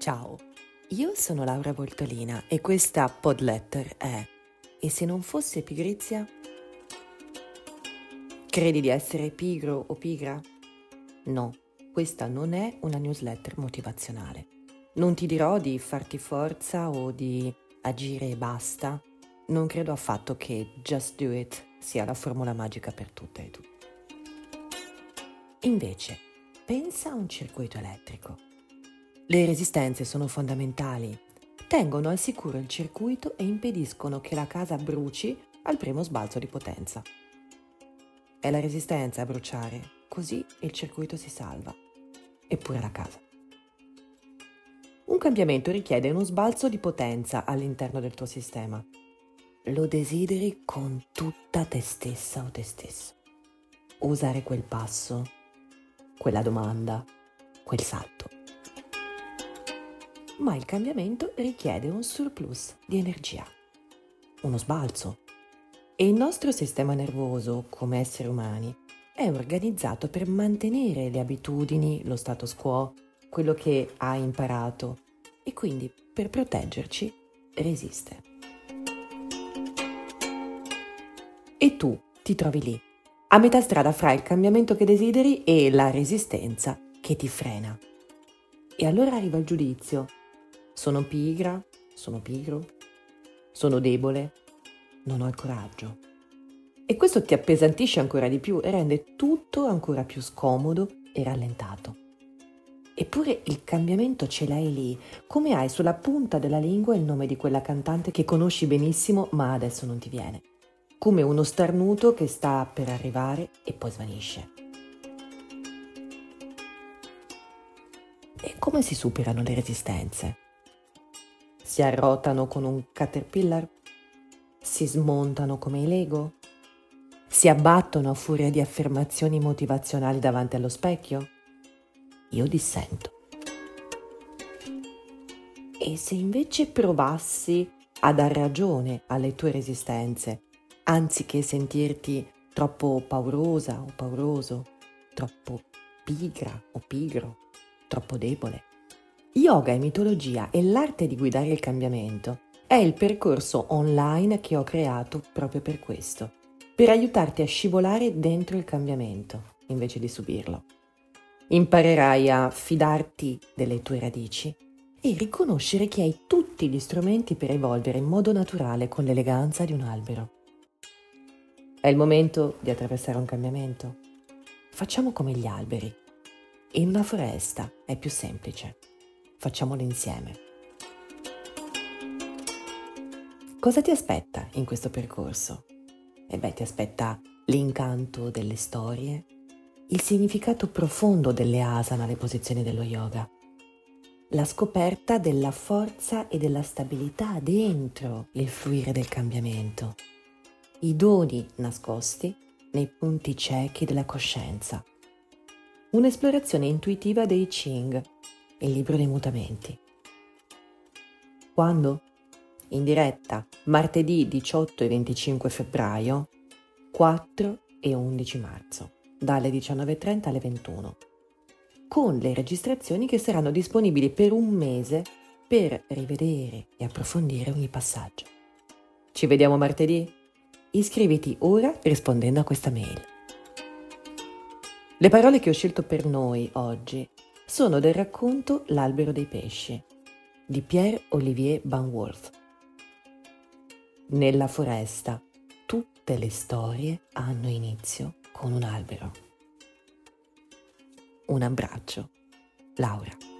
Ciao, io sono Laura Bortolina e questa Podletter è E se non fosse pigrizia? Credi di essere pigro o pigra? No, questa non è una newsletter motivazionale. Non ti dirò di farti forza o di agire e basta. Non credo affatto che just do it sia la formula magica per tutte e tutti. Invece, pensa a un circuito elettrico. Le resistenze sono fondamentali. Tengono al sicuro il circuito e impediscono che la casa bruci al primo sbalzo di potenza. È la resistenza a bruciare, così il circuito si salva. Eppure la casa. Un cambiamento richiede uno sbalzo di potenza all'interno del tuo sistema. Lo desideri con tutta te stessa o te stesso. Usare quel passo, quella domanda, quel salto. Ma il cambiamento richiede un surplus di energia, uno sbalzo. E il nostro sistema nervoso, come esseri umani, è organizzato per mantenere le abitudini, lo status quo, quello che ha imparato e quindi per proteggerci resiste. E tu ti trovi lì, a metà strada fra il cambiamento che desideri e la resistenza che ti frena. E allora arriva il giudizio. Sono pigra? Sono pigro? Sono debole? Non ho il coraggio. E questo ti appesantisce ancora di più e rende tutto ancora più scomodo e rallentato. Eppure il cambiamento ce l'hai lì, come hai sulla punta della lingua il nome di quella cantante che conosci benissimo ma adesso non ti viene. Come uno starnuto che sta per arrivare e poi svanisce. E come si superano le resistenze? Si arrotano con un caterpillar? Si smontano come i Lego? Si abbattono a furia di affermazioni motivazionali davanti allo specchio? Io dissento. E se invece provassi a dar ragione alle tue resistenze, anziché sentirti troppo paurosa o pauroso, troppo pigra o pigro, troppo debole? Yoga e mitologia e l'arte di guidare il cambiamento è il percorso online che ho creato proprio per questo, per aiutarti a scivolare dentro il cambiamento invece di subirlo. Imparerai a fidarti delle tue radici e riconoscere che hai tutti gli strumenti per evolvere in modo naturale con l'eleganza di un albero. È il momento di attraversare un cambiamento? Facciamo come gli alberi. In una foresta è più semplice. Facciamolo insieme. Cosa ti aspetta in questo percorso? Ti aspetta l'incanto delle storie, il significato profondo delle asana, le posizioni dello yoga, la scoperta della forza e della stabilità dentro il fluire del cambiamento, i doni nascosti nei punti ciechi della coscienza, un'esplorazione intuitiva dei Ching, il libro dei mutamenti. Quando? In diretta martedì 18 e 25 febbraio, 4 e 11 marzo, dalle 19:30 alle 21, con le registrazioni che saranno disponibili per un mese per rivedere e approfondire ogni passaggio. Ci vediamo martedì? Iscriviti ora rispondendo a questa mail. Le parole che ho scelto per noi oggi sono del racconto L'albero dei pesci di Pierre-Olivier Banworth. Nella foresta tutte le storie hanno inizio con un albero. Un abbraccio, Laura.